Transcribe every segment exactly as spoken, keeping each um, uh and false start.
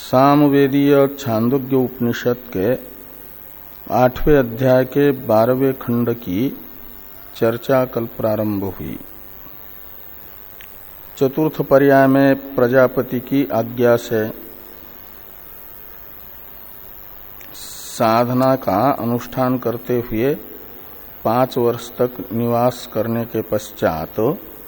सामवेदीय छांदोग्य उपनिषद के आठवें अध्याय के बारहवें खंड की चर्चा कल प्रारंभ हुई। चतुर्थ पर्याय में प्रजापति की आज्ञा से साधना का अनुष्ठान करते हुए पांच वर्ष तक निवास करने के पश्चात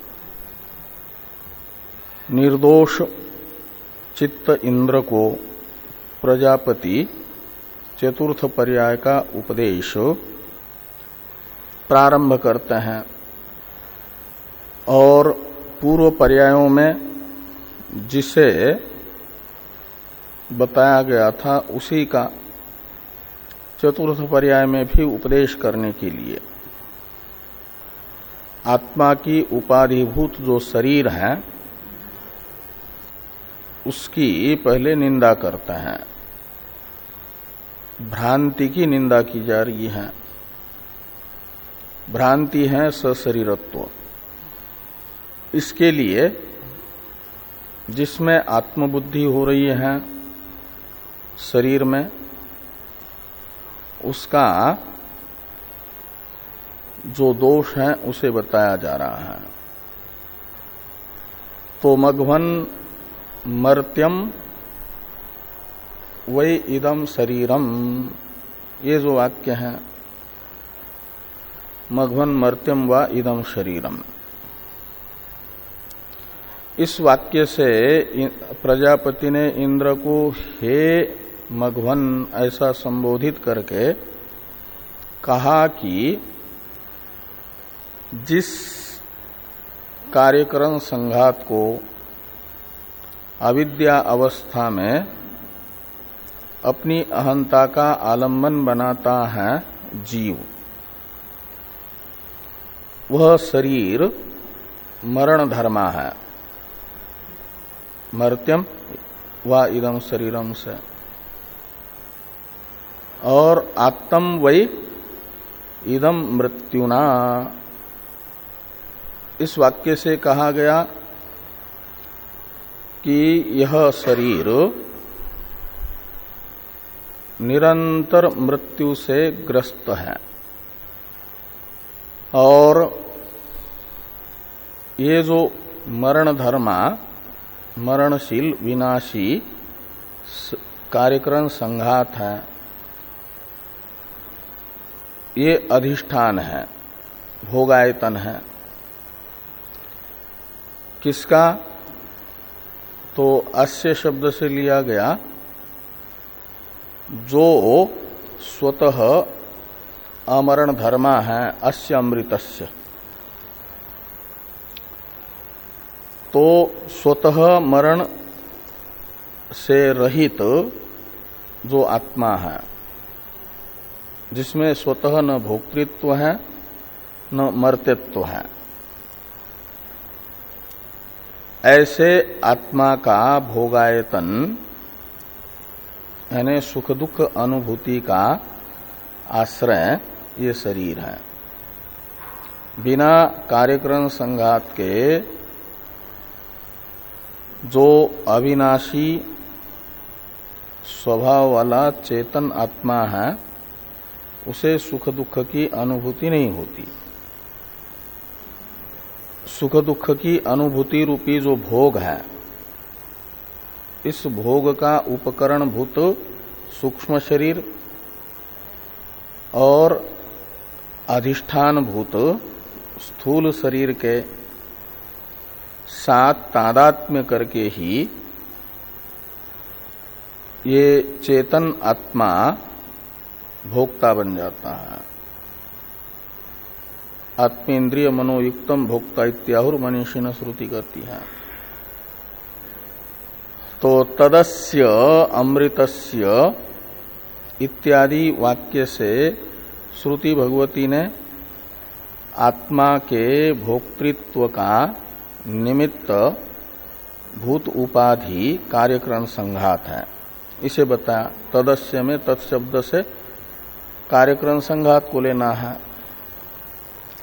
निर्दोष चित्त इंद्र को प्रजापति चतुर्थ पर्याय का उपदेश प्रारंभ करते हैं और पूर्व पर्यायों में जिसे बताया गया था उसी का चतुर्थ पर्याय में भी उपदेश करने के लिए आत्मा की उपाधिभूत जो शरीर है उसकी पहले निंदा करते हैं। भ्रांति की निंदा की जा रही है। भ्रांति है सशरीरत्व। इसके लिए जिसमें आत्मबुद्धि हो रही है शरीर में, उसका जो दोष है उसे बताया जा रहा है। तो मघवन मर्त्यम वै इदम शरीरम, ये जो वाक्य है, मघवन मर्त्यम व इदम शरीरम, इस वाक्य से प्रजापति ने इंद्र को हे मघवन ऐसा संबोधित करके कहा कि जिस कार्यकरण संघात को अविद्या अवस्था में अपनी अहंता का आलंबन बनाता है जीव, वह शरीर मरण धर्मा है। मर्त्यम व इदम शरीरम से, और आत्म वै इदम मृत्युना, इस वाक्य से कहा गया कि यह शरीर निरंतर मृत्यु से ग्रस्त है और ये जो मरण धर्मा, मरणशील विनाशी कार्यकरण संघात है, ये अधिष्ठान है, भोगायतन है। किसका? तो अस्य शब्द से लिया गया जो स्वतः अमरण धर्मा है, अस्य अमृतस्य। तो स्वतः मरण से रहित जो आत्मा है, जिसमें स्वतः न भोक्तृत्व है न मर्त्यत्व है, ऐसे आत्मा का भोगायतन यानी सुख दुख अनुभूति का आश्रय ये शरीर है। बिना कार्यकरण संघात के जो अविनाशी स्वभाव वाला चेतन आत्मा है उसे सुख दुख की अनुभूति नहीं होती। सुख दुख की अनुभूति रूपी जो भोग है, इस भोग का उपकरण भूत सूक्ष्म शरीर और अधिष्ठान भूत स्थूल शरीर के साथ तादात्म्य करके ही ये चेतन आत्मा भोक्ता बन जाता है। आत्मेन्द्रिय मनोयुक्तम भोक्ता इत्याहुर मनीषिण श्रुति कहती है। तो तदस्य अमृतस्य इत्यादि वाक्य से श्रुति भगवती ने आत्मा के भोक्तृत्व का निमित्त भूत उपाधि कार्यकरण संघात है, इसे बताया। तदस्य में तत्शब्द से कार्यकरण संघात को लेना है,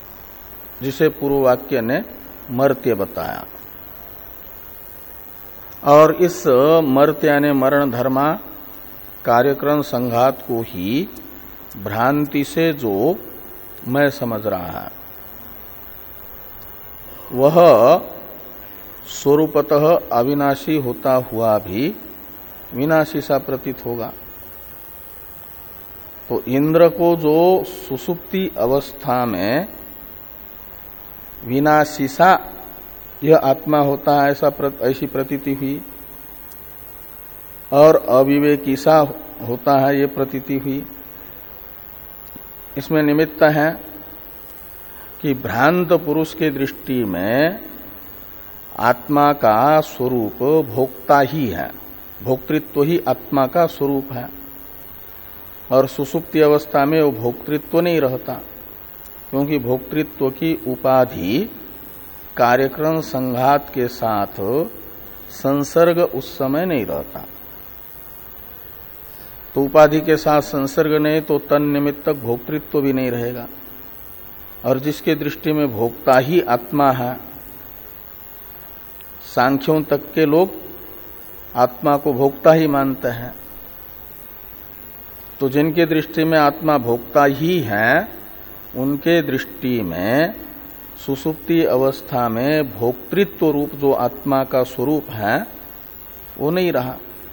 जिसे पूर्व वाक्य ने मर्त्य बताया। और इस मर्त यानी मरण धर्मा कार्यक्रम संघात को ही भ्रांति से जो मैं समझ रहा है वह स्वरूपतः अविनाशी होता हुआ भी विनाशी सा प्रतीत होगा। तो इंद्र को जो सुसुप्ति अवस्था में विनाशी सा यह आत्मा होता है ऐसा प्रत, ऐसी प्रतीति हुई, और अविवेकी सा होता है ये प्रतीति हुई। इसमें निमित्त है कि भ्रांत पुरुष के दृष्टि में आत्मा का स्वरूप भोक्ता ही है, भोक्तृत्व ही आत्मा का स्वरूप है, और सुसुप्ति अवस्था में वो भोक्तृत्व नहीं रहता, क्योंकि भोक्तृत्व की उपाधि कार्यक्रम संघात के साथ संसर्ग उस समय नहीं रहता। तो उपाधि के साथ संसर्ग नहीं तो तन निमित्तक भोक्तृत्व भी नहीं रहेगा, और जिसके दृष्टि में भोक्ता ही आत्मा है, सांख्यों तक के लोग आत्मा को भोक्ता ही मानते हैं। तो जिनके दृष्टि में आत्मा भोक्ता ही है उनके दृष्टि में सुसुप्ति अवस्था में भोक्तृत्व रूप जो आत्मा का स्वरूप है वो नहीं रहा,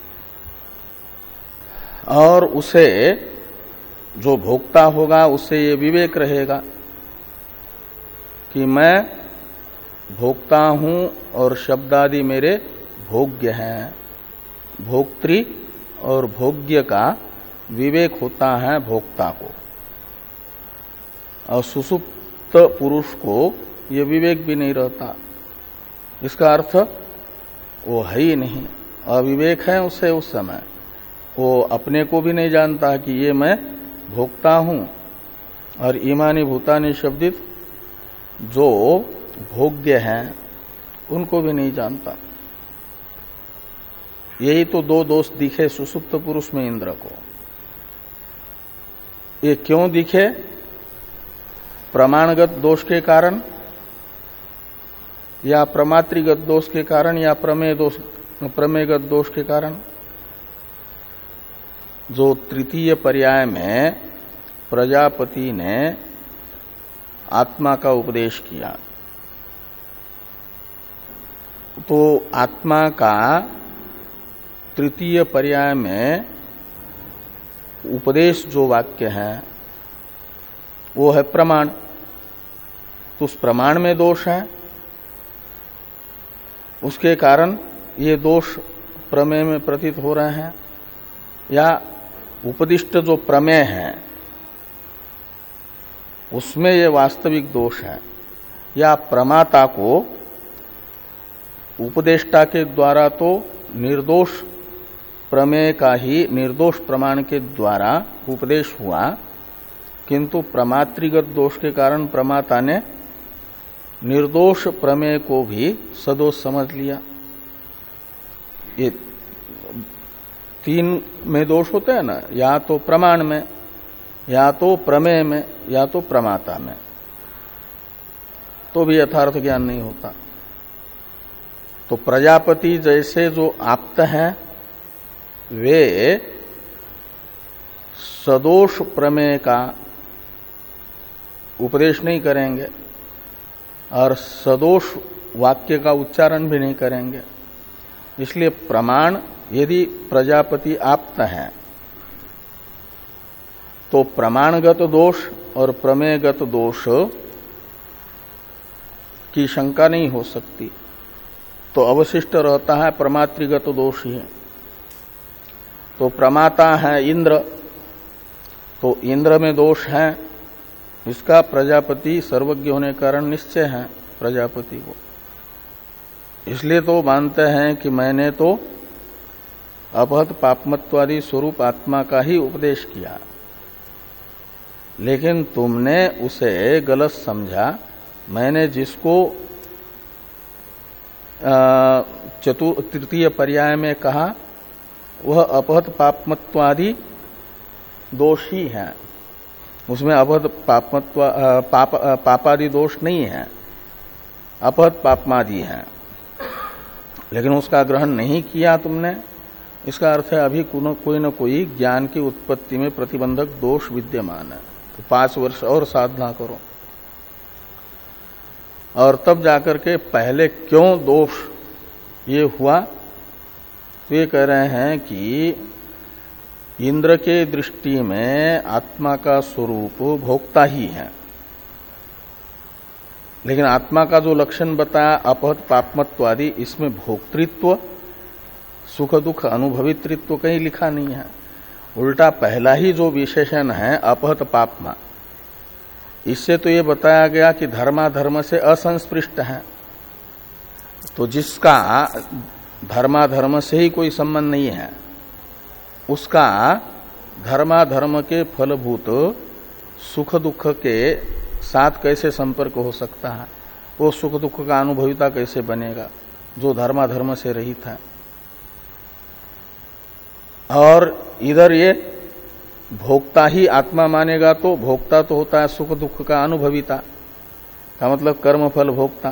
और उसे जो भोक्ता होगा उससे ये विवेक रहेगा कि मैं भोक्ता हूं और शब्दादि मेरे भोग्य हैं। भोक्तृ और भोग्य का विवेक होता है भोक्ता को, और सुसुप्त पुरुष को ये विवेक भी नहीं रहता। इसका अर्थ वो है ही नहीं, अविवेक है उससे उस समय, वो अपने को भी नहीं जानता कि ये मैं भोक्ता हूं, और ईमानी भूतानी शब्दित जो भोग्य हैं उनको भी नहीं जानता। यही तो दो दोष दिखे सुसुप्त पुरुष में इंद्र को। ये क्यों दिखे? प्रमाणगत दोष के कारण, या प्रमात्रिगत दोष के कारण, या प्रमेय दोष प्रमेयगत दोष के कारण। जो तृतीय पर्याय में प्रजापति ने आत्मा का उपदेश किया, तो आत्मा का तृतीय पर्याय में उपदेश जो वाक्य है वो है प्रमाण। तो उस प्रमाण में दोष है, उसके कारण ये दोष प्रमेय में प्रतीत हो रहे हैं, या उपदिष्ट जो प्रमेय है उसमें ये वास्तविक दोष है, या प्रमाता को उपदेष्टा के द्वारा तो निर्दोष प्रमेय का ही निर्दोष प्रमाण के द्वारा उपदेश हुआ, किंतु प्रमात्रिगत दोष के कारण प्रमाता ने निर्दोष प्रमेय को भी सदोष समझ लिया। ये तीन में दोष होते हैं ना, या तो प्रमाण में, या तो प्रमेय में, या तो प्रमाता में, तो भी यथार्थ ज्ञान नहीं होता। तो प्रजापति जैसे जो आप्त हैं वे सदोष प्रमेय का उपदेश नहीं करेंगे और सदोष वाक्य का उच्चारण भी नहीं करेंगे। इसलिए प्रमाण यदि प्रजापति आप्त है तो प्रमाणगत दोष और प्रमेयगत दोष की शंका नहीं हो सकती, तो अवशिष्ट रहता है प्रमात्रिगत दोष ही। तो प्रमाता है इंद्र, तो इंद्र में दोष है, इसका प्रजापति सर्वज्ञ होने के कारण निश्चय है प्रजापति को। इसलिए तो मानते हैं कि मैंने तो अपहत पापमत्वादि स्वरूप आत्मा का ही उपदेश किया, लेकिन तुमने उसे गलत समझा। मैंने जिसको चतुर्थ तृतीय पर्याय में कहा वह अपहत पापमत्वादि दोष ही है, उसमें अपहत पापमत्व पाप पापादि दोष नहीं है, अपहत पापमादि है। लेकिन उसका ग्रहण नहीं किया तुमने, इसका अर्थ है अभी कोई न कोई ज्ञान की उत्पत्ति में प्रतिबंधक दोष विद्यमान है। तो पांच वर्ष और साधना करो, और तब जाकर के पहले क्यों दोष ये हुआ, तो ये कह रहे हैं कि इंद्र के दृष्टि में आत्मा का स्वरूप भोक्ता ही है, लेकिन आत्मा का जो लक्षण बताया अपहत पापमत्वादि, इसमें भोक्तृत्व सुख दुख अनुभवित्व कहीं लिखा नहीं है। उल्टा पहला ही जो विशेषण है अपहत पापमा, इससे तो ये बताया गया कि धर्माधर्म से असंस्पृष्ट है। तो जिसका धर्माधर्म से ही कोई संबंध नहीं है, उसका धर्माधर्म के फलभूत सुख दुख के साथ कैसे संपर्क हो सकता है, वो सुख दुख का अनुभविता कैसे बनेगा जो धर्माधर्म से रहित है। और इधर ये भोक्ता ही आत्मा मानेगा तो भोक्ता तो होता है सुख दुख का अनुभविता, का मतलब कर्म फल भोक्ता।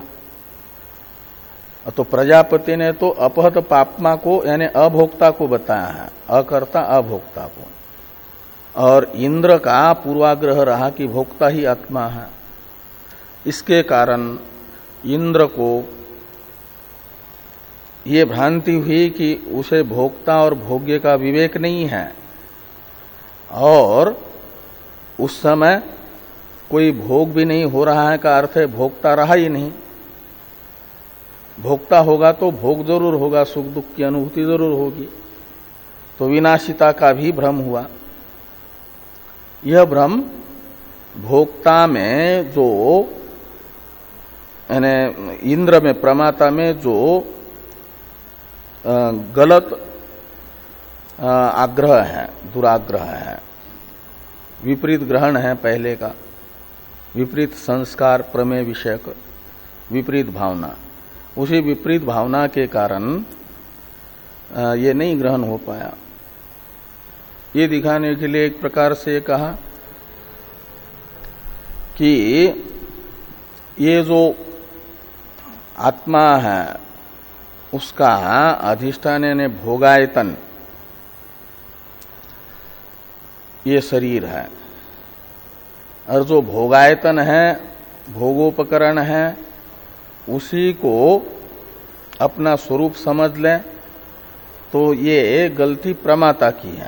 तो प्रजापति ने तो अपहत पापमा को यानी अभोक्ता को बताया है, अकर्ता अभोक्ता को, और इंद्र का पूर्वाग्रह रहा कि भोक्ता ही आत्मा है। इसके कारण इंद्र को ये भ्रांति हुई कि उसे भोक्ता और भोग्य का विवेक नहीं है, और उस समय कोई भोग भी नहीं हो रहा है का अर्थ है भोक्ता रहा ही नहीं। भोक्ता होगा तो भोग जरूर होगा, सुख दुख की अनुभूति जरूर होगी, तो विनाशिता का भी भ्रम हुआ। यह भ्रम भोक्ता में जो यानी इंद्र में प्रमाता में जो गलत आग्रह है, दुराग्रह है, विपरीत ग्रहण है पहले का, विपरीत संस्कार प्रमेय विषयक विपरीत भावना, उसी विपरीत भावना के कारण ये नहीं ग्रहण हो पाया। ये दिखाने के लिए एक प्रकार से कहा कि ये जो आत्मा है उसका अधिष्ठान यानी भोगायतन ये शरीर है, और जो भोगायतन है भोगोपकरण है उसी को अपना स्वरूप समझ लें तो ये गलती प्रमाता की है,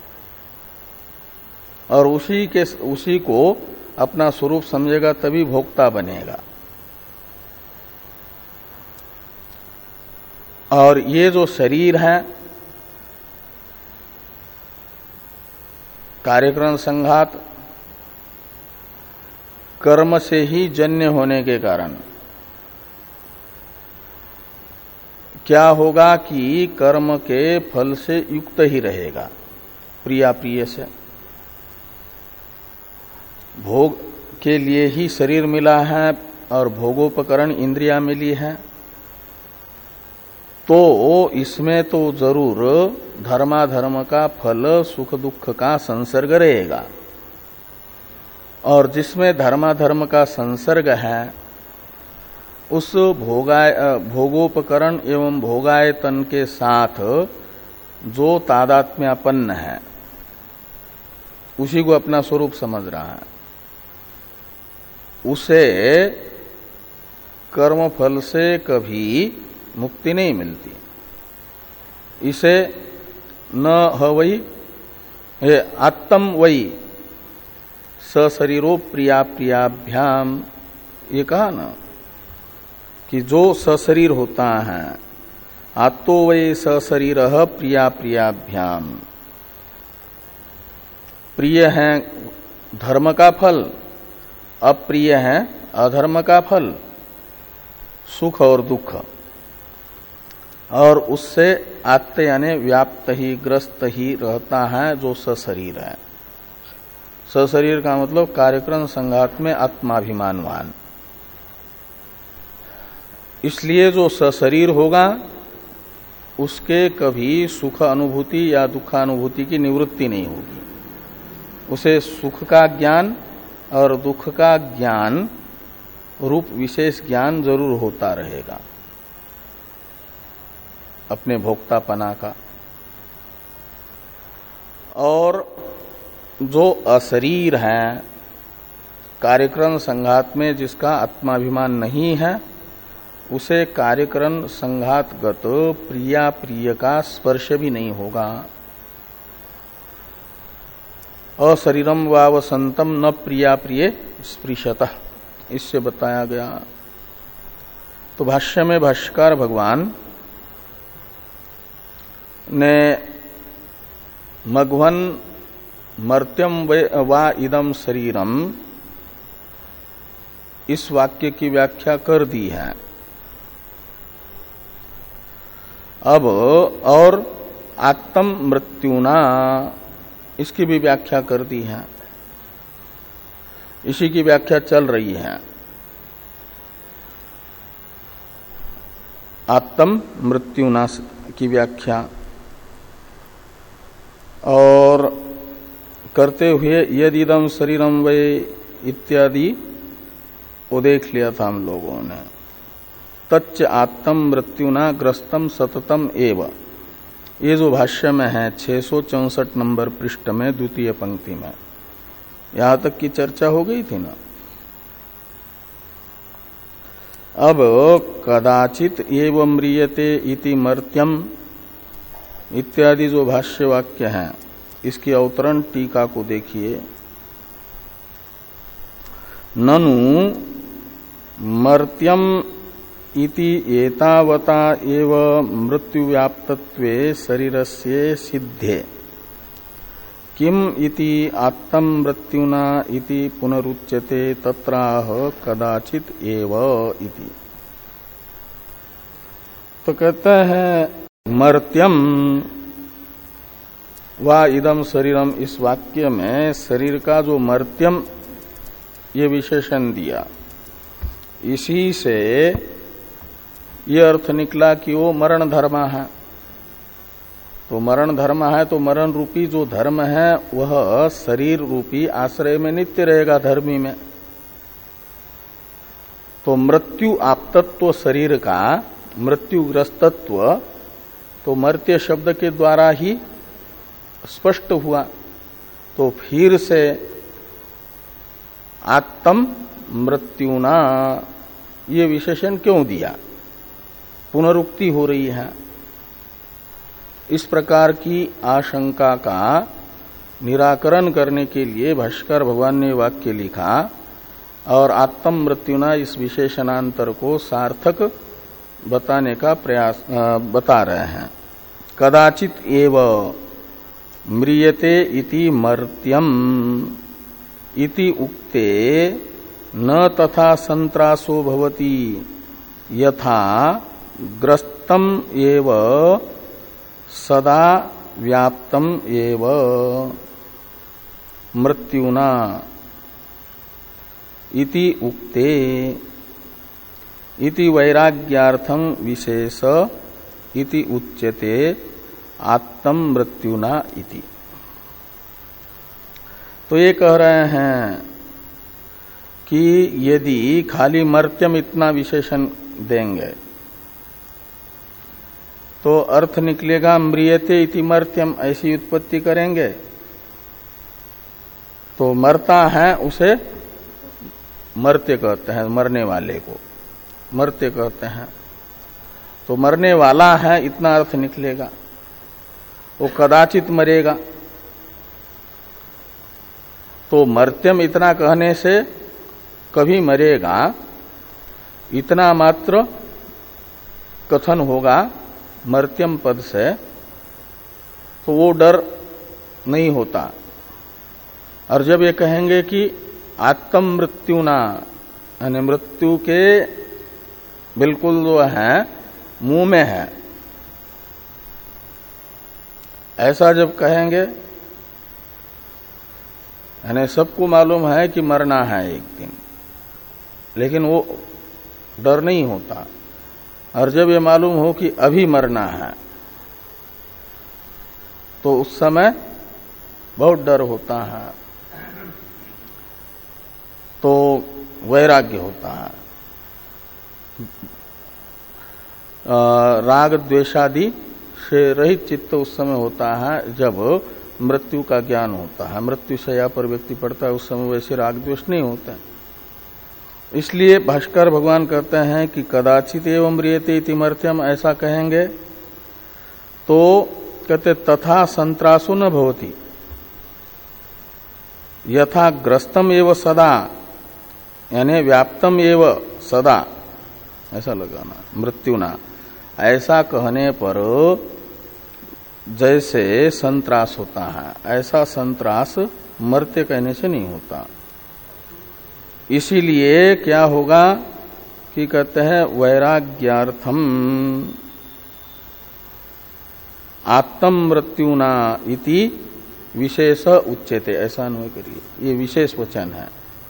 और उसी के उसी को अपना स्वरूप समझेगा तभी भोक्ता बनेगा। और ये जो शरीर है कार्यक्रम संघात कर्म से ही जन्य होने के कारण क्या होगा कि कर्म के फल से युक्त ही रहेगा, प्रिया प्रिय से। भोग के लिए ही शरीर मिला है और भोगोपकरण इंद्रिया मिली है, तो इसमें तो जरूर धर्माधर्म का फल सुख दुख का संसर्ग रहेगा, और जिसमें धर्माधर्म का संसर्ग है उस भोगाय भोगोपकरण एवं भोगायतन के साथ जो तादात्म्यापन्न है उसी को अपना स्वरूप समझ रहा है, उसे कर्म फल से कभी मुक्ति नहीं मिलती। इसे न हवई आत्म वही सशरीरो प्रिया प्रियाभ्याम, ये कहा ना कि जो सशरीर होता है आत्तो वै सशरीर प्रिया प्रियाभ्याम, प्रिय है धर्म का फल, अप्रिय है अधर्म का फल, सुख और दुख, और उससे आत्ते यानी व्याप्त ही ग्रस्त ही रहता है जो सशरीर है। सशरीर का मतलब कार्यक्रम संघात में आत्माभिमानवान। इसलिए जो सशरीर होगा उसके कभी सुख अनुभूति या दुखानुभूति की निवृत्ति नहीं होगी, उसे सुख का ज्ञान और दुख का ज्ञान रूप विशेष ज्ञान जरूर होता रहेगा। अपने भोक्तापना का। और जो अशरीर है, कार्यकरण संघात में जिसका आत्माभिमान नहीं है, उसे कार्यकरण संघातगत प्रिया प्रिय का स्पर्श भी नहीं होगा। अशरीरम वावसंतम न प्रिया प्रिय स्पृशतः, इससे बताया गया। तो भाष्य में भाष्यकार भगवान ने मघवन मर्त्यम वा इदम शरीरम, इस वाक्य की व्याख्या कर दी है। अब और आत्म मृत्युना, इसकी भी व्याख्या कर दी है। इसी की व्याख्या चल रही है। आत्म मृत्युना की व्याख्या और करते हुए यदिदम शरीरम वे इत्यादि वो देख लिया था हम लोगों ने। तच्च आत्म मृत्युना ग्रस्तम सततम एव, ये जो भाष्य में है छह सौ चौसठ नंबर पृष्ठ में द्वितीय पंक्ति में, यहां तक की चर्चा हो गई थी ना। अब कदाचित एव म्रियते इति मर्त्यम इत्यादि जो भाष्य वाक्य हैं, इसकी अवतरण टीका को देखिए। ननु मर्त्यम इति एतावता एव मृत्युव्याप्तत्वे शरीरस्य सिद्धे किम इति आत्म मृत्युना इति पुनरुच्यते तत्राह कदाचित एव इति। तो कहता है मर्त्यम वा इदम शरीरम, इस वाक्य में शरीर का जो मर्त्यम ये विशेषण दिया, इसी से ये अर्थ निकला कि वो मरण धर्म है। तो मरण धर्म है तो मरण रूपी जो धर्म है वह शरीर रूपी आश्रय में नित्य रहेगा, धर्मी में। तो मृत्यु आपतत्व शरीर का मृत्युग्रस्तत्व तो मर्त्य शब्द के द्वारा ही स्पष्ट हुआ। तो फिर से आत्म मृत्युना ये विशेषण क्यों दिया, पुनरुक्ति हो रही है। इस प्रकार की आशंका का निराकरण करने के लिए भाष्कर भगवान ने वाक्य लिखा और आत्म मृत्युना इस विशेषणांतर को सार्थक बताने का प्रयास बता रहे हैं। कदाचित एव म्रियते इति मर्त्यम इति उक्ते न तथा संत्रासो भवति यथा ग्रस्तम एव सदा व्याप्तम एव मृत्युना इति उक्ते इति वैराग्यार्थम विशेष इति उच्यते आत्म मृत्युना इति। तो ये कह रहे हैं कि यदि खाली मर्त्यम इतना विशेषण देंगे तो अर्थ निकलेगा म्रियते इति मर्त्यम, ऐसी उत्पत्ति करेंगे तो मरता है उसे मर्त्य कहते हैं, मरने वाले को मर्त्य कहते हैं। तो मरने वाला है इतना अर्थ निकलेगा, वो कदाचित मरेगा। तो मर्त्यम इतना कहने से कभी मरेगा इतना मात्र कथन होगा मर्त्यम पद से, तो वो डर नहीं होता। और जब ये कहेंगे कि आत्म मृत्युना, यानी मृत्यु के बिल्कुल जो है मुंह में है, ऐसा जब कहेंगे, यानी सबको मालूम है कि मरना है एक दिन, लेकिन वो डर नहीं होता। और जब ये मालूम हो कि अभी मरना है तो उस समय बहुत डर होता है, तो वैराग्य होता है। राग द्वेषादि से रहित चित्त उस समय होता है जब मृत्यु का ज्ञान होता है। मृत्यु शैया पर व्यक्ति पड़ता है उस समय वैसे राग द्वेष नहीं होता है। इसलिए भाष्कर भगवान कहते हैं कि कदाचित एवं म्रियते इति मर्त्यम, ऐसा कहेंगे तो कहते तथा संत्रासु न भवति यथा ग्रस्तम एव सदा, यानी व्याप्तम एव सदा, ऐसा लगाना मृत्युना। ऐसा कहने पर जैसे संत्रास होता है ऐसा संत्रास मर्त्य कहने से नहीं होता। इसीलिए क्या होगा कि कहते हैं वैराग्यार्थम आत्म मृत्युना इति विशेष उच्यते, ऐसा अन्वय करिए, ये विशेष वचन है।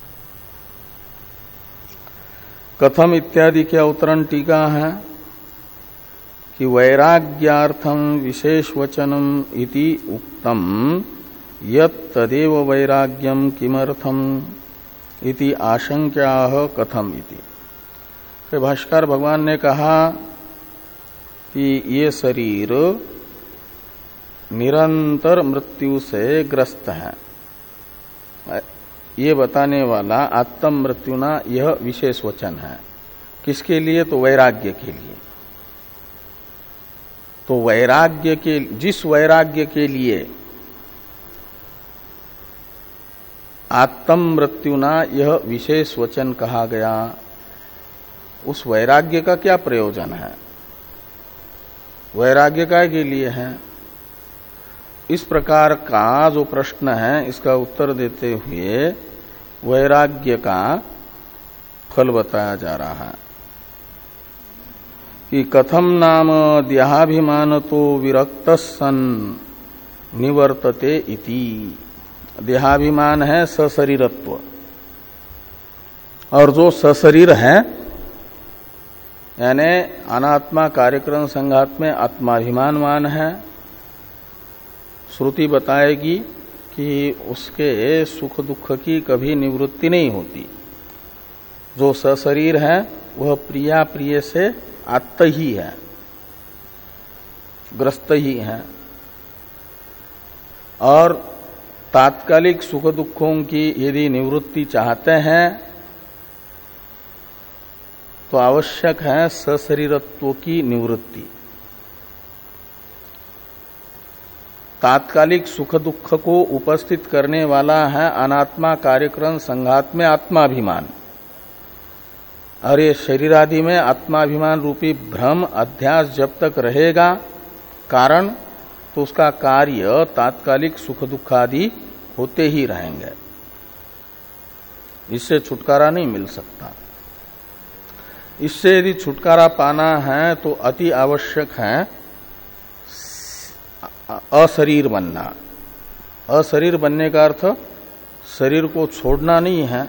कथम इत्यादि क्या उत्तरण टीका है कि वैराग्यार्थम विशेष वचनम इति उक्तम यत् तदेव वैराग्यम किमर्थम इति आशंक्याः कथम इति। तो भाष्कर भगवान ने कहा कि ये शरीर निरंतर मृत्यु से ग्रस्त है, ये बताने वाला आत्म मृत्युना यह विशेष वचन है। किसके लिए? तो वैराग्य के लिए। तो वैराग्य के, जिस वैराग्य के लिए आत्म मृत्युना यह विशेष वचन कहा गया, उस वैराग्य का क्या प्रयोजन है? वैराग्य काय के लिए है? इस प्रकार का जो प्रश्न है इसका उत्तर देते हुए वैराग्य का फल बताया जा रहा है कि कथम नाम देहाभिमान तो विरक्त सन निवर्तते इति। देहाभिमान है सशरीरत्व, और जो सशरीर है यानी अनात्मा कार्यक्रम संघात में आत्माभिमानवान है। श्रुति बताएगी कि उसके सुख दुख की कभी निवृत्ति नहीं होती। जो सशरीर है वह प्रिया प्रिय से आत्त ही है, ग्रस्त ही है, और तात्कालिक सुख दुखों की यदि निवृत्ति चाहते हैं तो आवश्यक है सशरीरत्व की निवृत्ति। तात्कालिक सुख दुख को उपस्थित करने वाला है अनात्मा कार्यक्रम संघात में आत्माभिमान, और ये शरीर आदि में आत्माभिमान रूपी भ्रम अध्यास जब तक रहेगा कारण, तो उसका कार्य तात्कालिक सुख दुख आदि होते ही रहेंगे, इससे छुटकारा नहीं मिल सकता। इससे यदि छुटकारा पाना है तो अति आवश्यक है अशरीर बनना। अशरीर बनने का अर्थ शरीर को छोड़ना नहीं है।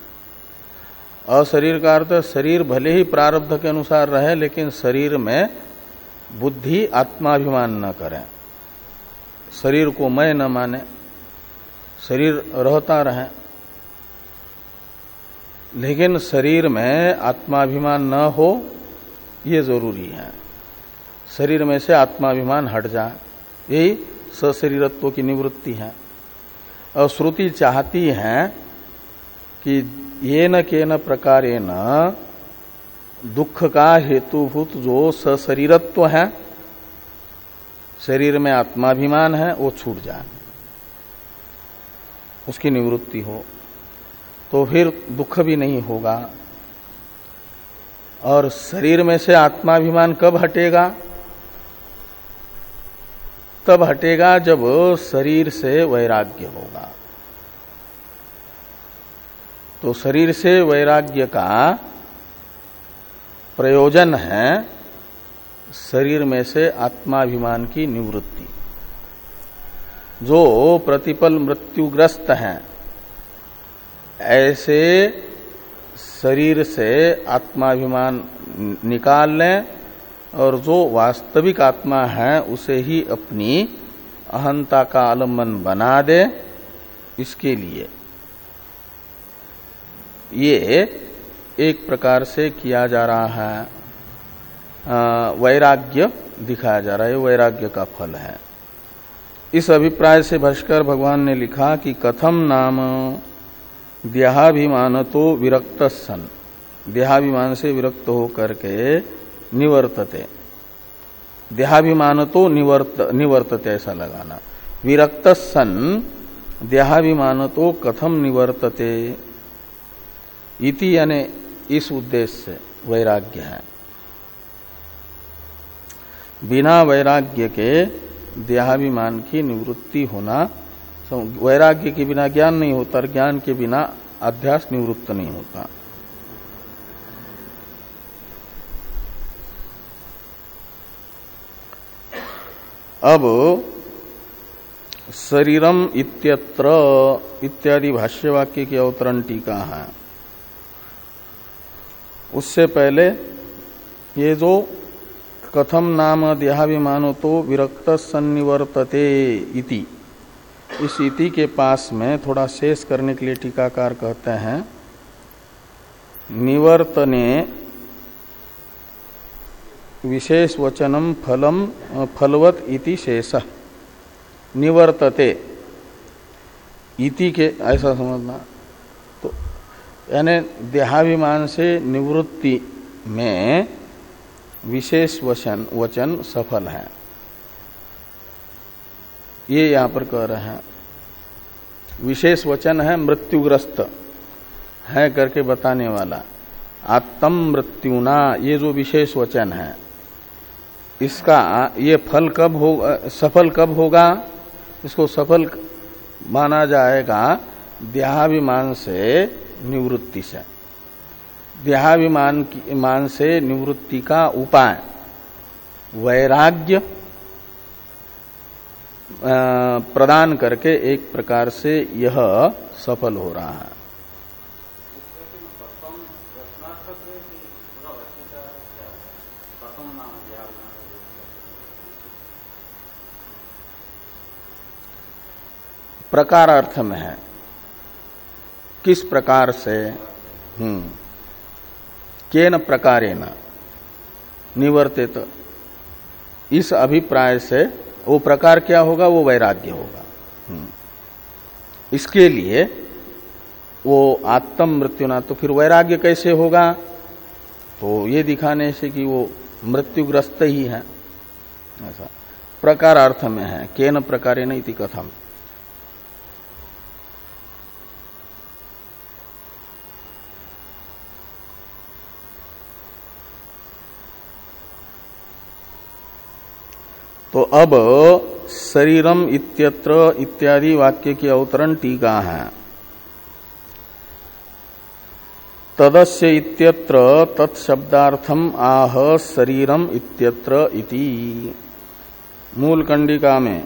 अशरीर का अर्थ शरीर भले ही प्रारब्ध के अनुसार रहे लेकिन शरीर में बुद्धि आत्माभिमान न करे, शरीर को मैं न माने, शरीर रहता रहे लेकिन शरीर में आत्माभिमान न हो, ये जरूरी है। शरीर में से आत्माभिमान हट जाए, यही सशरीरत्व की निवृत्ति है। और श्रुति चाहती है कि ये न के न प्रकारेण दुख का हेतुभूत जो सशरीरत्व है, शरीर में आत्माभिमान है, वो छूट जाए, उसकी निवृत्ति हो, तो फिर दुख भी नहीं होगा। और शरीर में से आत्माभिमान कब हटेगा? तब हटेगा जब शरीर से वैराग्य होगा। तो शरीर से वैराग्य का प्रयोजन है शरीर में से आत्माभिमान की निवृत्ति। जो प्रतिपल मृत्युग्रस्त हैं ऐसे शरीर से आत्माभिमान निकाल लें और जो वास्तविक आत्मा है उसे ही अपनी अहंता का आलम्बन बना दे, इसके लिए ये एक प्रकार से किया जा रहा है। वैराग्य दिखाया जा रहा है, वैराग्य का फल है। इस अभिप्राय से भाष्कर भगवान ने लिखा कि कथम नाम देहाभिमान तो विरक्त सन, देहाभिमान से विरक्त होकर के निवर्तते, देहाभिमान तो निवर्त निवर्तते ऐसा लगाना, विरक्त सन देहाभिमान तो कथम निवर्तते इति, यानी इस उद्देश्य से वैराग्य है। बिना वैराग्य के देहाभिमान की निवृत्ति होना, वैराग्य के बिना ज्ञान नहीं होता, ज्ञान के बिना अध्यास निवृत्त नहीं होता। अब शरीरम इत्यत्र इत्यादि भाष्यवाक्य की अवतरण टीका है। उससे पहले ये जो कथम नाम देहाभिमानो तो विरक्त सन्निवर्तते इति, इस इति के पास में थोड़ा शेष करने के लिए टीकाकार कहते हैं निवर्तने विशेष वचनम फलम फलवत इति शेष, निवर्तते इति के ऐसा समझना। तो यानी देहाभिमान से निवृत्ति में विशेष वचन वचन सफल है, ये यहां पर कह रहे हैं। विशेष वचन है मृत्युग्रस्त है करके बताने वाला, आत्म मृत्युना, ये जो विशेष वचन है इसका ये फल कब होगा, सफल कब होगा? इसको सफल माना जाएगा देहाभिमान से निवृत्ति से। देहाभिमान की मान से निवृत्ति का उपाय वैराग्य प्रदान करके एक प्रकार से यह सफल हो रहा है। प्रकार अर्थ में है, किस प्रकार से, हम्म केन प्रकारेण निवर्तित, इस अभिप्राय से वो प्रकार क्या होगा, वो वैराग्य होगा। हम्म इसके लिए वो आत्म मृत्युना, तो फिर वैराग्य कैसे होगा? तो ये दिखाने से कि वो मृत्युग्रस्त ही है, ऐसा प्रकार अर्थ में है। केन प्रकारेण इति कथम, तो अब शरीरम इत्यत्र इत्यादि वाक्य की अवतरण टीका है। तदस्य इत्यत्र तत्शब्दार्थम आह शरीरम इत्यत्र इति, मूल कंडिका में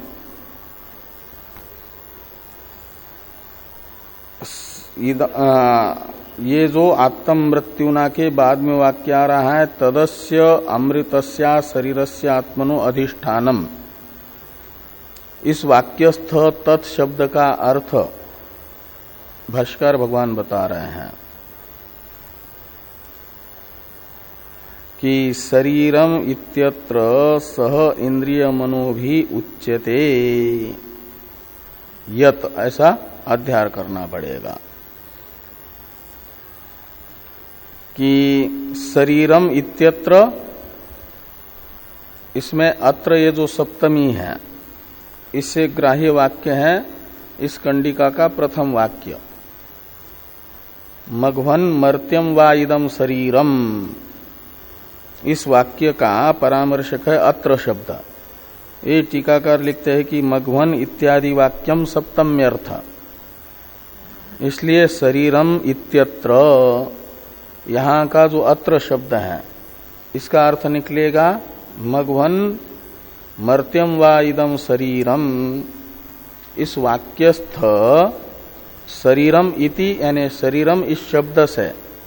ये जो आत्म मृत्युना के बाद में वाक्य आ रहा है, तदस्य अमृतस्या शरीरस्य आत्मनो अधिष्ठानम, इस वाक्यस्थ तत्शब्द का अर्थ भाष्कर भगवान बता रहे हैं कि शरीरम इत्यत्र सह इंद्रिय मनो भी उच्यते, यत ऐसा अध्यार करना पड़ेगा कि शरीरम इत्यत्र, इसमें अत्र ये जो सप्तमी है इससे ग्राह्य वाक्य है इस कंडिका का प्रथम वाक्य, मघवन मर्त्यम वा इदम शरीरम, इस वाक्य का परामर्शक है अत्र शब्द। ये टीकाकार लिखते हैं कि मघवन इत्यादि वाक्यम सप्तम्यर्थ, इसलिए शरीरम इत्यत्र यहां का जो अत्र शब्द है इसका अर्थ निकलेगा मघवन मर्त्यम वा इदम शरीरम, इस वाक्यस्थ शरीरम इति यानी शरीरम इस शब्द से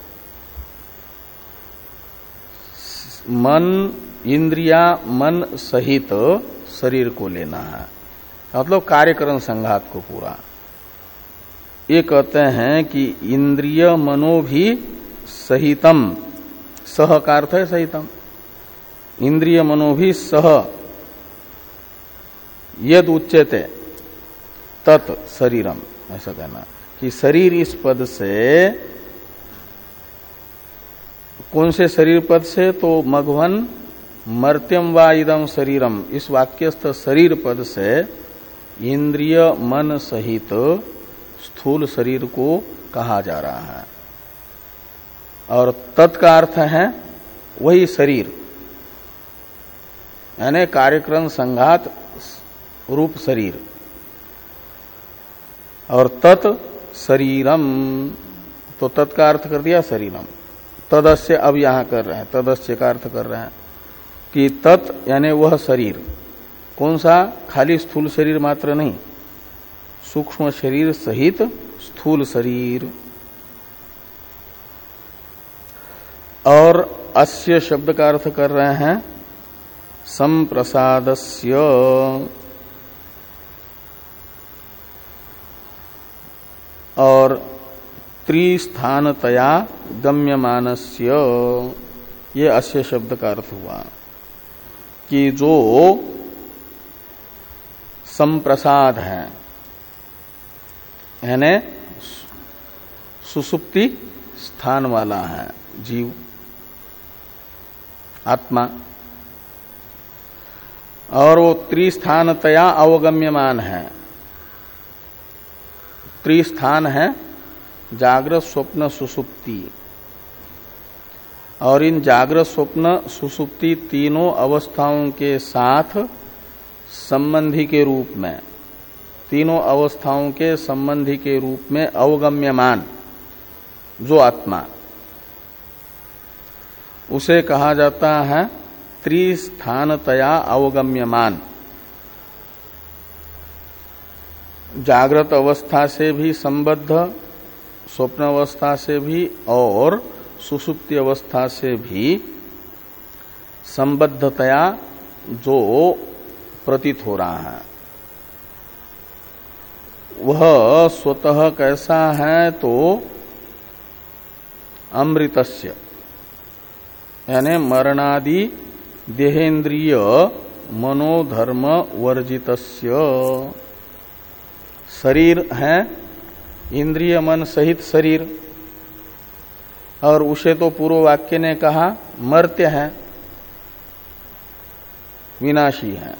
मन इंद्रिया मन सहित शरीर को लेना है, मतलब कार्यकरण संघात को पूरा। ये कहते हैं कि इंद्रिय मनो भी सहितम, सह का अर्थ है सहितम, इंद्रिय मनोभि सह यद उच्यते तत् शरीरम, ऐसा कहना कि शरीर इस पद से, कौन से शरीर पद से, तो मघवन मर्त्यम वा इदम शरीरम, इस वाक्यस्थ शरीर पद से इंद्रिय मन सहित स्थूल शरीर को कहा जा रहा है। और तत् का अर्थ है वही शरीर, यानी कार्यक्रम संघात रूप शरीर, और तत् शरीरम, तो तत् का अर्थ कर दिया शरीरम। तदस्य अब यहां कर रहे हैं, तदस्य का अर्थ कर रहे हैं कि तत् यानी वह शरीर, कौन सा, खाली स्थूल शरीर मात्र नहीं, सूक्ष्म शरीर सहित स्थूल शरीर। और अस्य शब्द का अर्थ कर रहे हैं संप्रसादस्य, और त्रिस्थानतया गम्यमानस्य, ये अस्य शब्द का अर्थ हुआ कि जो संप्रसाद है, यानी सुसुप्ति स्थान वाला है जीव, आत्मा, और वो त्रिस्थानतया अवगम्यमान है। त्रिस्थान है जागृत स्वप्न सुसुप्ति, और इन जागृत स्वप्न सुसुप्ति तीनों अवस्थाओं के साथ संबंधी के रूप में, तीनों अवस्थाओं के संबंधी के रूप में अवगम्यमान जो आत्मा, उसे कहा जाता है त्रिस्थानतया अवगम्यमान। जागृत अवस्था से भी संबद्ध, स्वप्न अवस्था से भी और सुषुप्ति अवस्था से भी संबद्धतया जो प्रतीत हो रहा है, वह स्वतः कैसा है, तो अमृतस्य, यानी मरणादि देहेन्द्रिय मनोधर्म वर्जितस्य, शरीर है इंद्रिय मन सहित शरीर, और उसे तो पूर्व वाक्य ने कहा मर्त्य है, विनाशी है।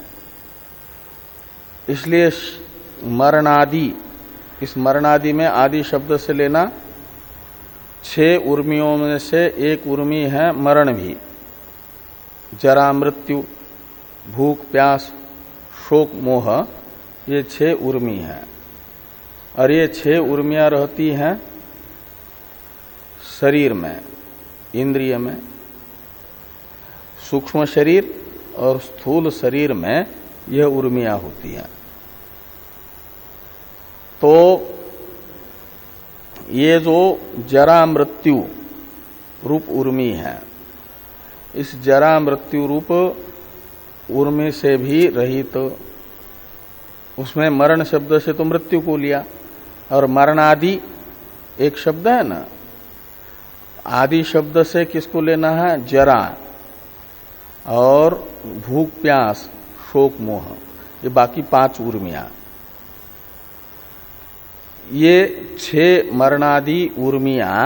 इसलिए मरणादि, इस मरणादि में आदि शब्द से लेना, छह उर्मियों में से एक उर्मी है मरण भी, जरा मृत्यु भूख प्यास शोक मोह, ये छह उर्मी है। और ये छह उर्मियां रहती हैं शरीर में, इंद्रिय में, सूक्ष्म शरीर और स्थूल शरीर में यह उर्मियां होती हैं। तो ये जो जरा मृत्यु रूप उर्मी है, इस जरा मृत्यु रूप उर्मी से भी रहित, तो उसमें मरण शब्द से तो मृत्यु को लिया, और मरणादि एक शब्द है ना, आदि शब्द से किसको लेना है, जरा और भूख प्यास शोक मोह, ये बाकी पांच उर्मियां। ये छह मरणादि उर्मियां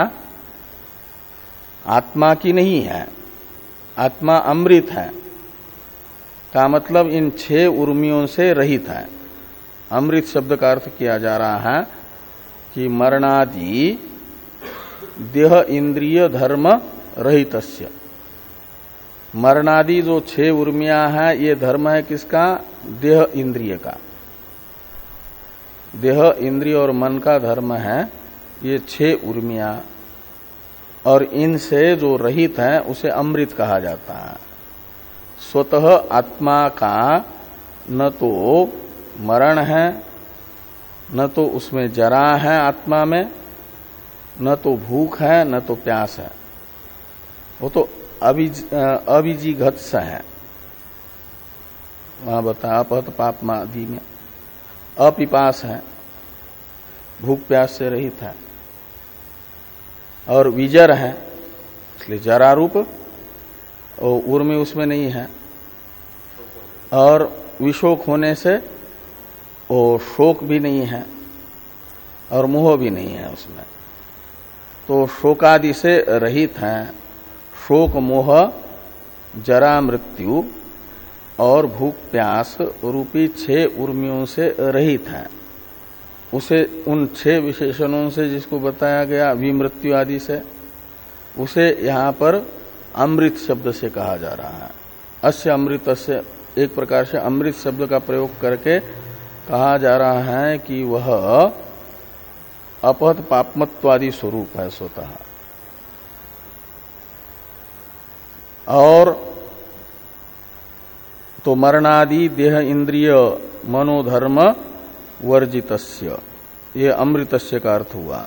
आत्मा की नहीं है, आत्मा अमृत है, का मतलब इन छह उर्मियों से रहित है। अमृत शब्द का अर्थ किया जा रहा है कि मरणादि देह इंद्रिय धर्म रहितस्य, मरणादि जो छह उर्मियां हैं, ये धर्म है किसका, देह इंद्रिय का, देह इंद्रिय और मन का धर्म है ये छह उर्मियां, और इनसे जो रहित है उसे अमृत कहा जाता है। स्वतः आत्मा का न तो मरण है, न तो उसमें जरा है आत्मा में, न तो भूख है, न तो प्यास है, वो तो अविजिघत्स है। वहां बता अपहत पापमादि में अपिपास है, भूख प्यास से रहित है, और विजर है, इसलिए जरा रूप और ऊर्मी उसमें नहीं है, और विशोक होने से वो शोक भी नहीं है और मोह भी नहीं है उसमें। तो शोकादि से रहित है। शोक मोह जरा मृत्यु और भूख प्यास रूपी छह उर्मियों से रहित है। उसे उन छह विशेषणों से जिसको बताया गया विमृत्यु आदि से, उसे यहाँ पर अमृत शब्द से कहा जा रहा है। अस्य अमृत से एक प्रकार से अमृत शब्द का प्रयोग करके कहा जा रहा है कि वह अपहत पापमत्वादि स्वरूप है स्वतः। और तो मरणादि देह इंद्रिय मनोधर्म वर्जितस्य, ये अमृतस्य का अर्थ हुआ।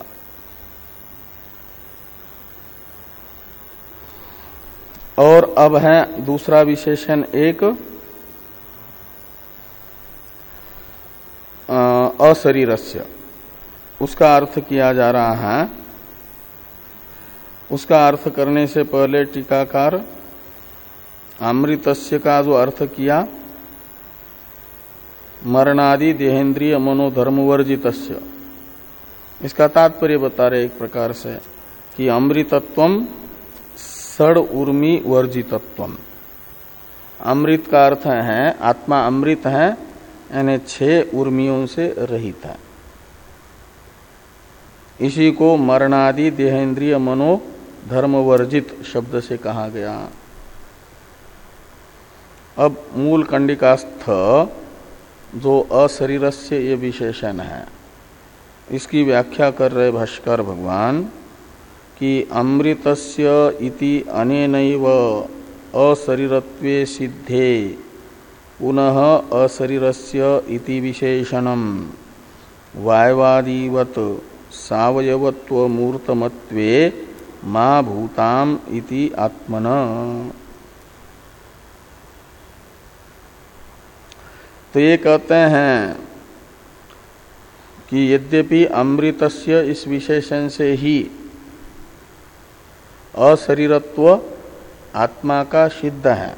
और अब है दूसरा विशेषण एक अशरीरस्य, उसका अर्थ किया जा रहा है। उसका अर्थ करने से पहले टीकाकार अमृतस्य का जो अर्थ किया मरणादि देहेन्द्रिय मनोधर्मवर्जितस्य, इसका तात्पर्य बता रहे एक प्रकार से कि अमृतत्वम षड उर्मी वर्जितत्वम। अमृत का अर्थ है आत्मा अमृत है, यानी छह उर्मियों से रहित है। इसी को मरणादि देहेन्द्रिय मनो धर्मवर्जित शब्द से कहा गया। अब मूल कंडिकास्थ जो अशरीरस्य ये विशेषण है, इसकी व्याख्या कर रहे भाष्कर भगवान कि अमृतस्य इति अनेनैव अशरीरत्वे सिद्धे पुनः अशरीरस्य इति विशेषणम वायवादिवत सावयवत्व मूर्तमत्वे मा भूताम इति आत्मन। तो ये कहते हैं कि यद्यपि अमृतस्य इस विशेषण से ही अशरीरत्व आत्मा का सिद्ध है,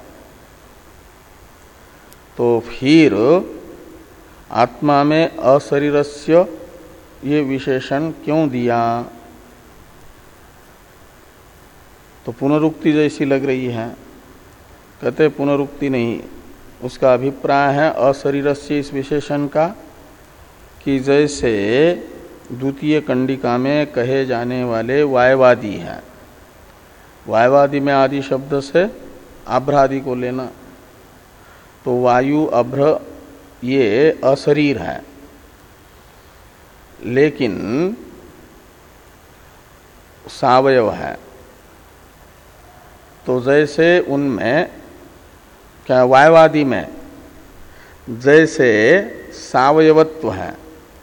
तो फिर आत्मा में अशरीरस्य ये विशेषण क्यों दिया? तो पुनरुक्ति जैसी लग रही है। कहते पुनरुक्ति नहीं, उसका अभिप्राय है अशरीरस्य इस विशेषण का कि जैसे द्वितीय कंडिका में कहे जाने वाले वायवादी हैं, वायवादी में आदि शब्द से आभ्रादि को लेना, तो वायु अभ्र ये अशरीर है, लेकिन सावयव है। तो जैसे उनमें क्या वायवादी में जैसे सावयवत्व है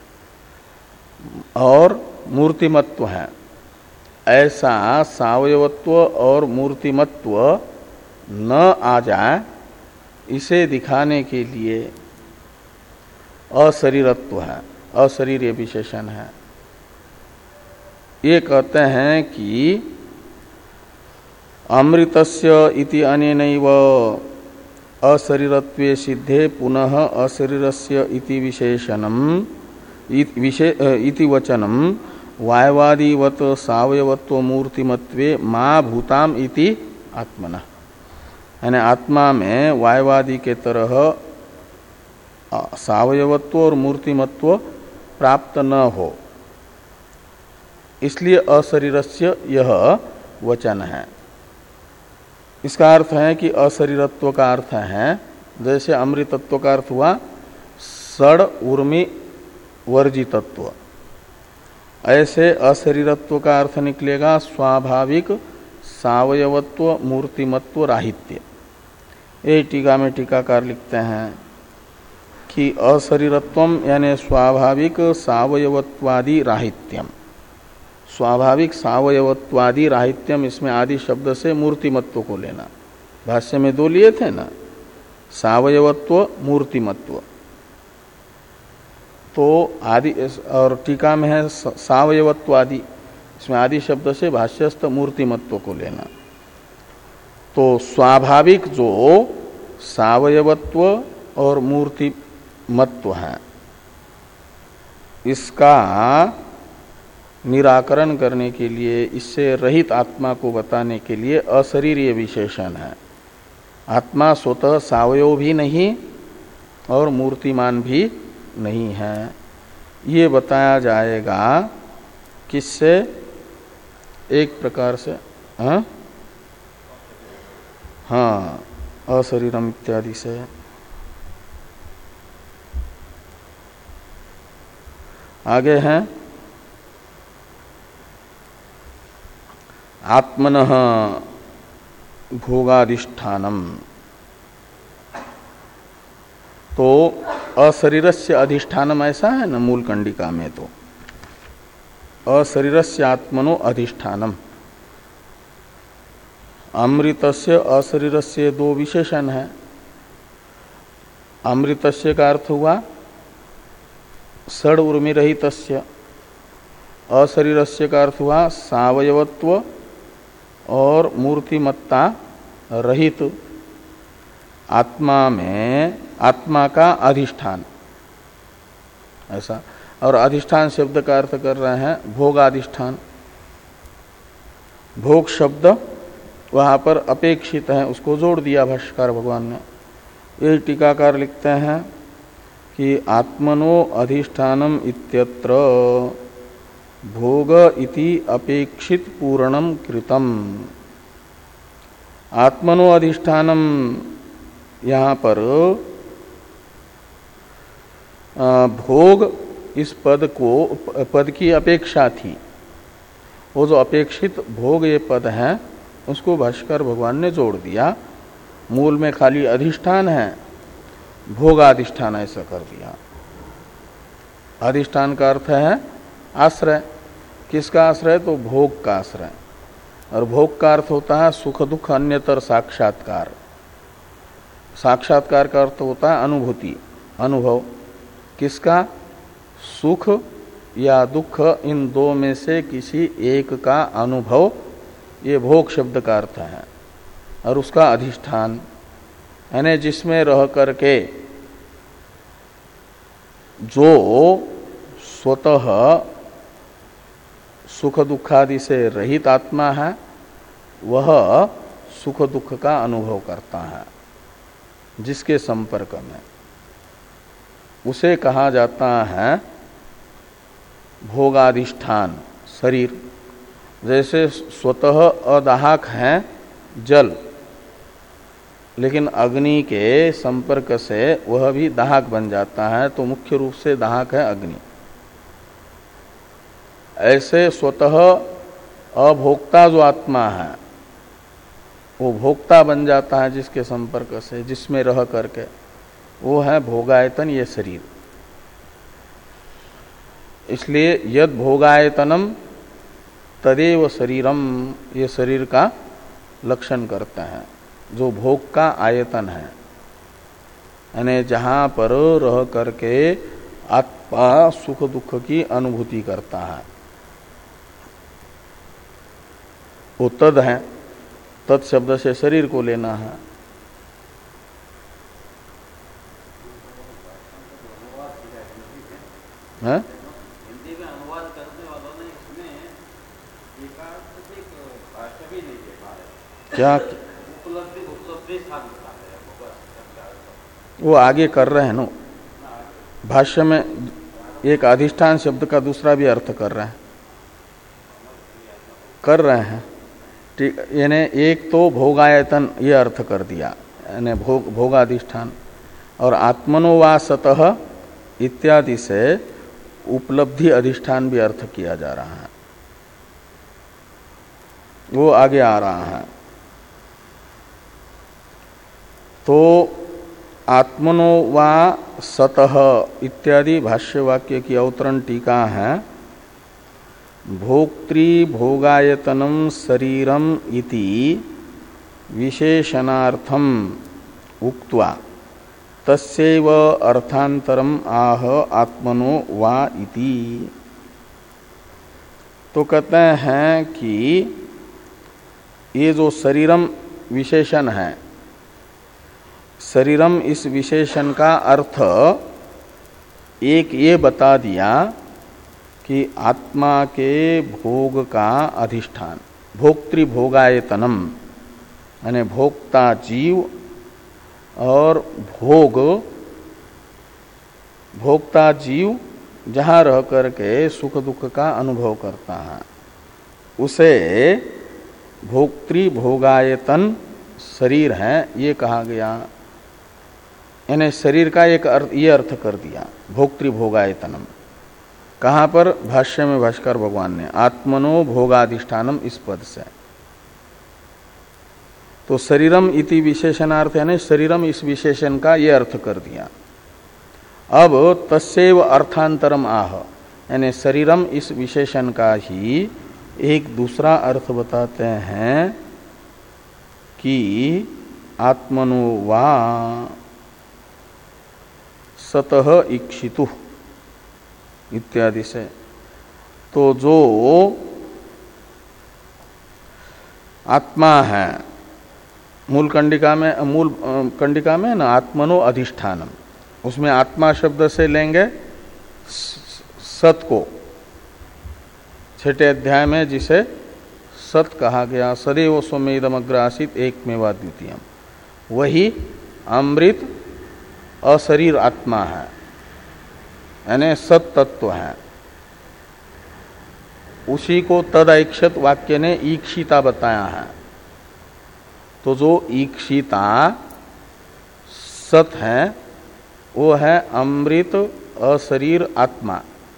और मूर्तिमत्व है, ऐसा सावयवत्व और मूर्तिमत्व न आ जाए इसे दिखाने के लिए अशरीरत्व है, अशरीर विशेषण है। ये कहते हैं कि अमृतस्य इति अनेनैव अशरीरत्वे सिद्धे पुनः अशरीरस्य इति विशेषणम इति वचनम वायवादिवत सावयवत्व मूर्तिमत्वे मा भूताम इति आत्मना, यानी आत्मा में वायवादी के तरह सावयवत्व और मूर्तिमत्व प्राप्त न हो, इसलिए अशरीरस्य यह वचन है। इसका अर्थ है कि अशरीरत्व का अर्थ है जैसे अमृतत्व का अर्थ हुआ षड उर्मी वर्जितत्व, ऐसे अशरीरत्व का अर्थ निकलेगा स्वाभाविक सावयवत्व मूर्तिमत्व राहित्य। ये टीका में टीकाकार लिखते हैं कि अशरीरत्वम यानी स्वाभाविक सावयवत्वादि राहित्यम, स्वाभाविक सावयवत्वादि राहित्यम, इसमें आदि शब्द से मूर्तिमत्व को लेना। भाष्य में दो लिए थे ना, सावयवत्व मूर्तिमत्व, तो आदि और टीका में है सावयवत्वादि, इसमें आदि शब्द से भाष्यस्थ मूर्तिमत्व को लेना। तो स्वाभाविक जो सावयवत्व और मूर्तिमत्व है, इसका निराकरण करने के लिए, इससे रहित आत्मा को बताने के लिए अशरीरीय विशेषण है। आत्मा स्वतः सावयव भी नहीं और मूर्तिमान भी नहीं है। ये बताया जाएगा किससे? एक प्रकार से हाँ हाँ अशरीरम इत्यादि से। आगे हैं आत्मनः भोगाधिष्ठानम। तो अशरीरस्य अधिष्ठानम ऐसा है न मूल कंडिका में, तो अशरीरस्य आत्मनो अधिष्ठानम। अमृतस्य अशरीरस्य दो विशेषण है। अमृतस्य का अर्थ हुआ षड उर्मि रहितस्य, अशरीरस्य का अर्थ हुआ सावयवत्व और मूर्तिमत्ता रहित आत्मा में आत्मा का अधिष्ठान ऐसा। और अधिष्ठान शब्द का अर्थ कर रहे हैं भोगाधिष्ठान। भोग शब्द वहां पर अपेक्षित है, उसको जोड़ दिया भाष्यकार भगवान ने। ये टीकाकार लिखते हैं कि आत्मनो अधिष्ठानम इत्यत्र भोग इति अपेक्षित पूर्णम कृतम। आत्मनो अधिष्ठानम यहाँ पर भोग इस पद को पद की अपेक्षा थी। वो जो अपेक्षित भोग ये पद है उसको भाष्कर भगवान ने जोड़ दिया। मूल में खाली अधिष्ठान है, भोगाधिष्ठान ऐसा कर दिया। अधिष्ठान का अर्थ है आश्रय। किसका आश्रय? तो भोग का आश्रय। और भोग का अर्थ होता है सुख दुख अन्यतर साक्षात्कार। साक्षात्कार का अर्थ होता है अनुभूति, अनुभव। किसका? सुख या दुख, इन दो में से किसी एक का अनुभव, ये भोग शब्द का अर्थ है। और उसका अधिष्ठान यानी जिसमें रह करके जो स्वतः सुख दुखादि से रहित आत्मा है, वह सुख दुख का अनुभव करता है। जिसके संपर्क में, उसे कहा जाता है भोगाधिष्ठान शरीर। जैसे स्वतः अदाहक है जल, लेकिन अग्नि के संपर्क से वह भी दाहक बन जाता है, तो मुख्य रूप से दाहक है अग्नि। ऐसे स्वतः अभोक्ता जो आत्मा है वो भोक्ता बन जाता है जिसके संपर्क से, जिसमें रह करके, वो है भोगायतन, ये शरीर। इसलिए यद भोगायतनम तदेव शरीरम, ये शरीर का लक्षण करता है। जो भोग का आयतन है, यानी जहां पर रह करके आत्मा सुख दुख की अनुभूति करता है, वो तद है। तत् शब्द से शरीर को लेना है। है? हिंदी में अनुवाद करने वालों ने इसमें भाषा भी नहीं दे पा रहे। क्या? उपलब्धि उपलब्धि साधता है, वो आगे कर रहे हैं ना भाष्य में। एक अधिष्ठान शब्द का दूसरा भी अर्थ कर रहे हैं कर रहे हैं यानी एक तो भोगायतन ये अर्थ कर दिया, यानी भोग भोगाधिष्ठान, और आत्मनोवासतः इत्यादि से उपलब्धि अधिष्ठान भी अर्थ किया जा रहा है। वो आगे आ रहा है। तो आत्मनो वा सतः इत्यादि भाष्य वाक्य की अवतरण टीका है। भोक्तृ भोगायतनम शरीरम इति विशेषणार्थम उक्त्वा तस्यैव अर्थांतरम आह आत्मनो वा इति। तो कहते हैं कि ये जो शरीरम विशेषण है, शरीरम इस विशेषण का अर्थ एक ये बता दिया कि आत्मा के भोग का अधिष्ठान, भोक्तृभोगायतनम यानी भोक्ता जीव और भोग, भोक्ता जीव जहाँ रह करके सुख दुख का अनुभव करता है उसे भोक्तृभोगायतन शरीर है ये कहा गया। यानी शरीर का एक अर्थ ये अर्थ कर दिया भोक्तृभोगायतनम। कहाँ पर? भाष्य में भाष्कर भगवान ने आत्मनो भोगाधिष्ठानम इस पद से। तो शरीरम इति विशेषणार्थ यानी शरीरम इस विशेषण का ये अर्थ कर दिया। अब तस्यैव अर्थांतरम आह यानी शरीरम इस विशेषण का ही एक दूसरा अर्थ बताते हैं कि आत्मनो वा सतः इक्षितु इत्यादि से। तो जो आत्मा है, मूल कंडिका में मूल कंडिका में ना आत्मनो अधिष्ठानम, उसमें आत्मा शब्द से लेंगे सत को, छठे अध्याय में जिसे सत कहा गया, सदैव स्वमेदमग्र आसीत एकमेवा द्वितीयम, वही अमृत अशरीर आत्मा है यानी सत तत्व है। उसी को तदैक्षत वाक्य ने ईक्षिता बताया है। तो जो ईक्षिता सत है वो है अमृत अशरीर आत्मा।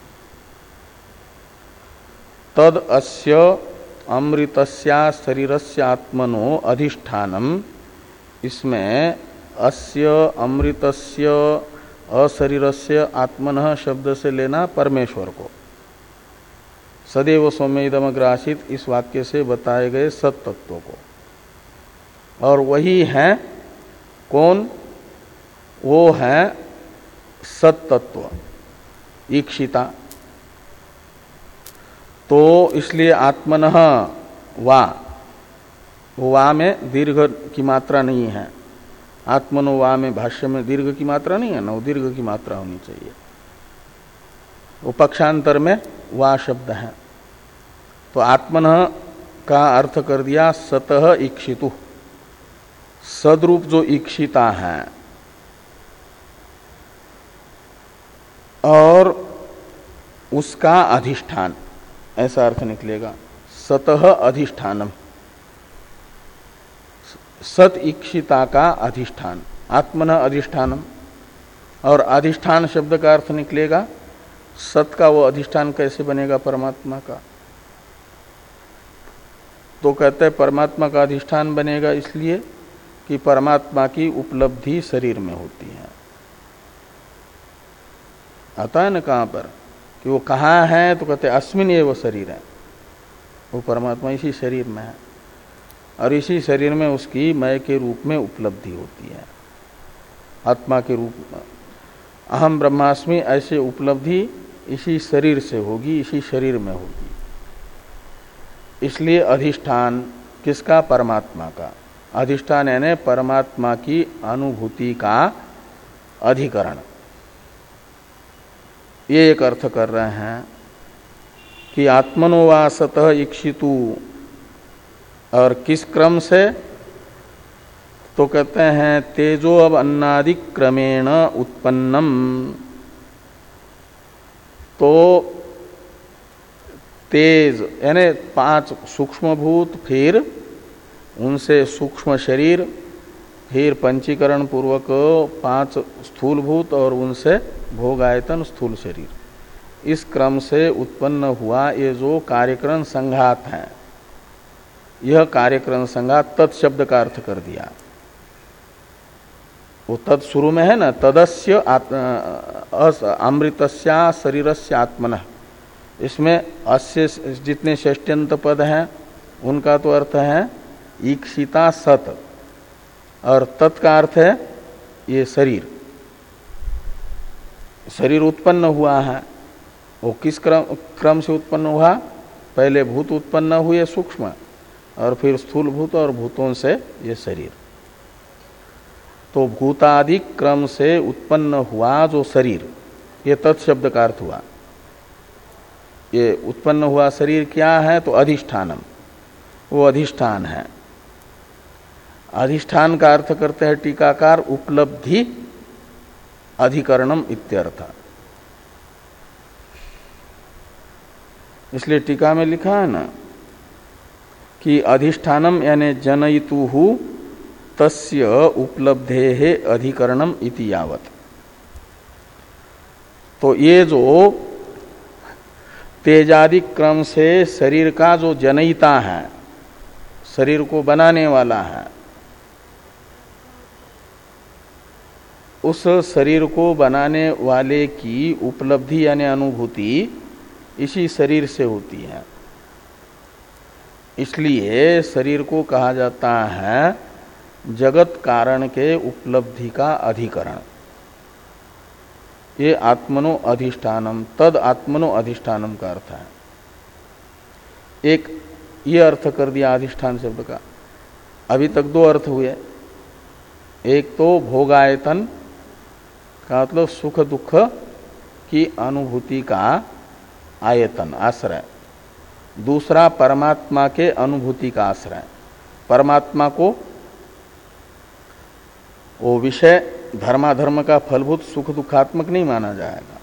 तद अस्य अमृतस्या शरीरस्य आत्मनो अधिष्ठानम, इसमें अस्य अमृतस्य अशरीरस्य आत्मनः शब्द से लेना परमेश्वर को, सदैव सौम्यदमग्रासित इस वाक्य से बताए गए सत तत्वों को। और वही है कौन? वो है सत तत्व ईक्षिता। तो इसलिए आत्मनः वा, वा में दीर्घ की मात्रा नहीं है। आत्मनो वा में भाष्य में दीर्घ की मात्रा नहीं है ना, वो दीर्घ की मात्रा होनी चाहिए। वो पक्षांतर में वा शब्द है। तो आत्मनः का अर्थ कर दिया सतः ईक्षितु, सदरूप जो ईक्षिता है और उसका अधिष्ठान, ऐसा अर्थ निकलेगा सतः अधिष्ठानम, सत ईक्षिता का अधिष्ठान, आत्मनः अधिष्ठानम। और अधिष्ठान शब्द का अर्थ निकलेगा सत का वो अधिष्ठान कैसे बनेगा परमात्मा का? तो कहते हैं परमात्मा का अधिष्ठान बनेगा इसलिए कि परमात्मा की उपलब्धि शरीर में होती है। आता है ना कहाँ पर कि वो कहाँ है? तो कहते अस्मिन एव शरीर है, वो परमात्मा इसी शरीर में है और इसी शरीर में उसकी मय के रूप में उपलब्धि होती है, आत्मा के रूप में। अहम ब्रह्मास्मि ऐसे उपलब्धि इसी शरीर से होगी, इसी शरीर में होगी। इसलिए अधिष्ठान किसका? परमात्मा का। अधिष्ठान यानी परमात्मा की अनुभूति का अधिकरण। ये एक अर्थ कर रहे हैं कि आत्मनो वा सतः ईक्षितु, और किस क्रम से? तो कहते हैं तेजो अब अन्नादि क्रमेण उत्पन्नम। तो तेज यानी पांच सूक्ष्म भूत, फिर उनसे सूक्ष्म शरीर, फिर पंचीकरण पूर्वक पांच स्थूल भूत और उनसे भोगायतन स्थूल शरीर, इस क्रम से उत्पन्न हुआ ये जो कार्यकरण संघात है, यह कार्यकरण संघात तत्शब्द का अर्थ कर दिया। वो तत् शुरू में है ना, तदस्य अमृतस्या शरीरस्य आत्मनः, इसमें अस्य जितने षष्ट्यंत पद हैं उनका तो अर्थ है ईक्षिता सत, और तत् का अर्थ है ये शरीर। शरीर उत्पन्न हुआ है, वो किस क्रम क्रम से उत्पन्न हुआ? पहले भूत उत्पन्न हुए सूक्ष्म, और फिर स्थूलभूत और भूतों से ये शरीर। तो भूतादि क्रम से उत्पन्न हुआ जो शरीर, ये तत्शब्द का अर्थ हुआ। ये उत्पन्न हुआ शरीर क्या है? तो अधिष्ठानम, वो अधिष्ठान है। अधिष्ठान का अर्थ करते हैं टीकाकार उपलब्धि अधिकरणम इत्यर्थ। इसलिए टीका में लिखा है ना कि अधिष्ठानम यानी जनयितुहु तस्य उपलब्धेः अधिकरणम इति यावत्। तो ये जो तेजादि क्रम से शरीर का जो जनयिता है, शरीर को बनाने वाला है, उस शरीर को बनाने वाले की उपलब्धि यानी अनुभूति इसी शरीर से होती है। इसलिए शरीर को कहा जाता है जगत कारण के उपलब्धि का अधिकरण। ये आत्मनो अधिष्ठानम, तद आत्मनो अधिष्ठानम का अर्थ है। एक ये अर्थ कर दिया अधिष्ठान शब्द का। अभी तक दो अर्थ हुए। एक तो भोगायतन का मतलब सुख दुख की अनुभूति का आयतन, आश्रय। दूसरा परमात्मा के अनुभूति का आश्रय। परमात्मा को वो विषय धर्माधर्म का फलभूत सुख दुखात्मक नहीं माना जाएगा।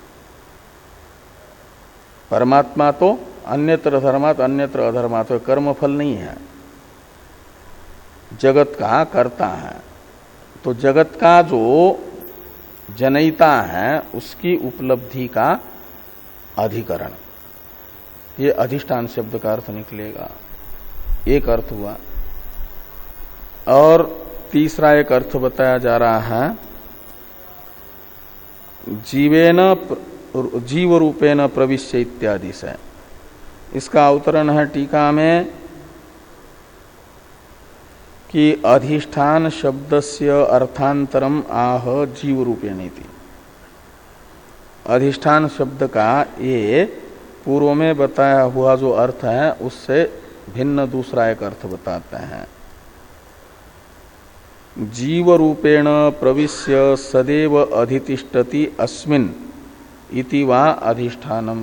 परमात्मा तो अन्यत्र धर्मात् अन्यत्र अधर्मात् कर्म फल नहीं है, जगत का कर्ता है। तो जगत का जो जनयिता है उसकी उपलब्धि का अधिकरण, ये अधिष्ठान शब्द का अर्थ निकलेगा। एक अर्थ हुआ। और तीसरा एक अर्थ बताया जा रहा है जीवेन जीव रूपेण प्रविश्य इत्यादि से। इसका अवतरण है टीका में कि अधिष्ठान शब्दस्य अर्थांतरम आह जीव रूपेण इति। अधिष्ठान शब्द का ये पूर्व में बताया हुआ जो अर्थ है उससे भिन्न दूसरा एक अर्थ बताते हैं। जीव रूपेण प्रविश्य सदैव अधितिष्ठति अस्मिन् इति वा अधिष्ठानम।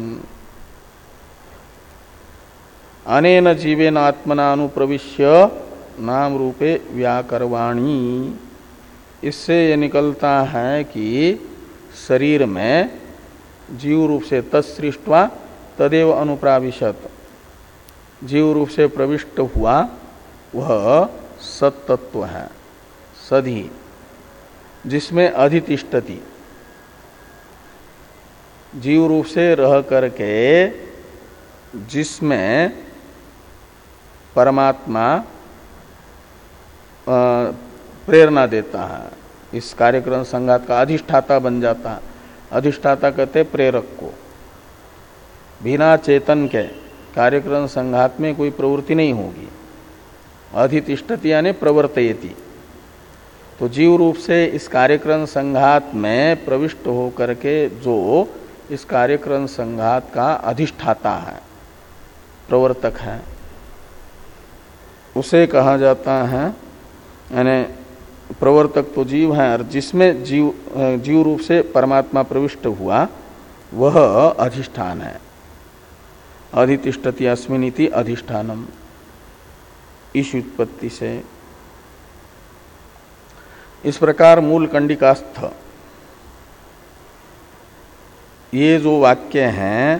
अनेन जीवेन आत्मना अनुप्रविश्य नाम रूपे व्याकरवाणी। इससे ये निकलता है कि शरीर में जीव रूप से तत्सृष्ट्वा तदेव अनुप्राविशत, जीव रूप से प्रविष्ट हुआ वह सत्तत्व है, सधी, जिसमें अधितिष्ठति, जीव रूप से रह करके जिसमें परमात्मा प्रेरणा देता है, इस कार्यक्रम संघात का अधिष्ठाता बन जाता है। अधिष्ठाता कहते प्रेरक को। बिना चेतन के कार्यक्रम संघात में कोई प्रवृत्ति नहीं होगी। अधितिष्ठति यानी प्रवर्तयति। तो जीव रूप से इस कार्यक्रम संघात में प्रविष्ट होकर के जो इस कार्यक्रम संघात का अधिष्ठाता है, प्रवर्तक है, उसे कहा जाता है, यानी प्रवर्तक तो जीव है और जिसमें जीव जीव रूप से परमात्मा प्रविष्ट हुआ वह अधिष्ठान है। अधितिष्ठति अस्मिनिति अधिष्ठानम, इस उत्पत्ति से। इस प्रकार मूल कंडिकास्थ ये जो वाक्य हैं,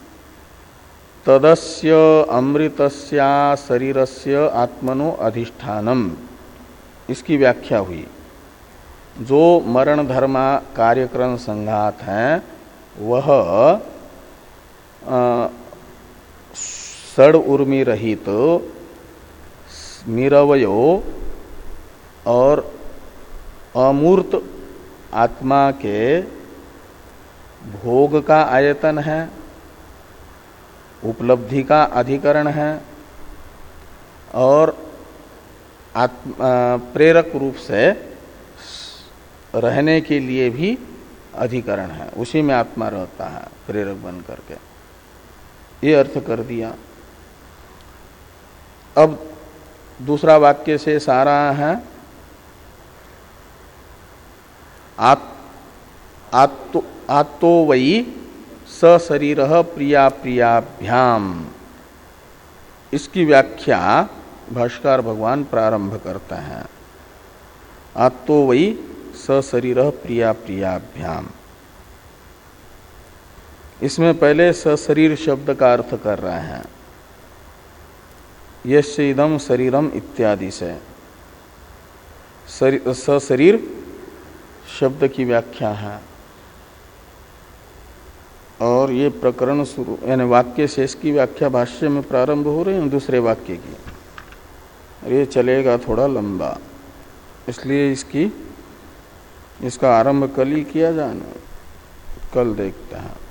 तदस्य अमृतस्या शरीरस्य आत्मनो अधिष्ठानम, इसकी व्याख्या हुई। जो मरण धर्मा कार्यक्रम संघात है वह षड उर्मी रहित निरवयो और अमूर्त आत्मा के भोग का आयतन है, उपलब्धि का अधिकरण है और आत्मा प्रेरक रूप से रहने के लिए भी अधिकरण है। उसी में आत्मा रहता है प्रेरक बन करके। ये अर्थ कर दिया। अब दूसरा वाक्य से सारा है आत आत्तो आत्तो वही सशरीरः प्रिया प्रियाभ्याम। इसकी व्याख्या भाष्यकार भगवान प्रारंभ करते हैं। आत्तो वही सशरीरः प्रिया प्रियाभ्याम। इसमें पहले सशरीर शब्द का अर्थ कर रहे हैं, यस्य इदं शरीरम इत्यादि से सशरीर शब्द की व्याख्या है। और ये प्रकरण शुरू यानी वाक्य शेष की व्याख्या भाष्य में प्रारंभ हो रही है दूसरे वाक्य की, और ये चलेगा थोड़ा लंबा, इसलिए इसकी इसका आरंभ कल ही किया जाना, कल देखते हैं।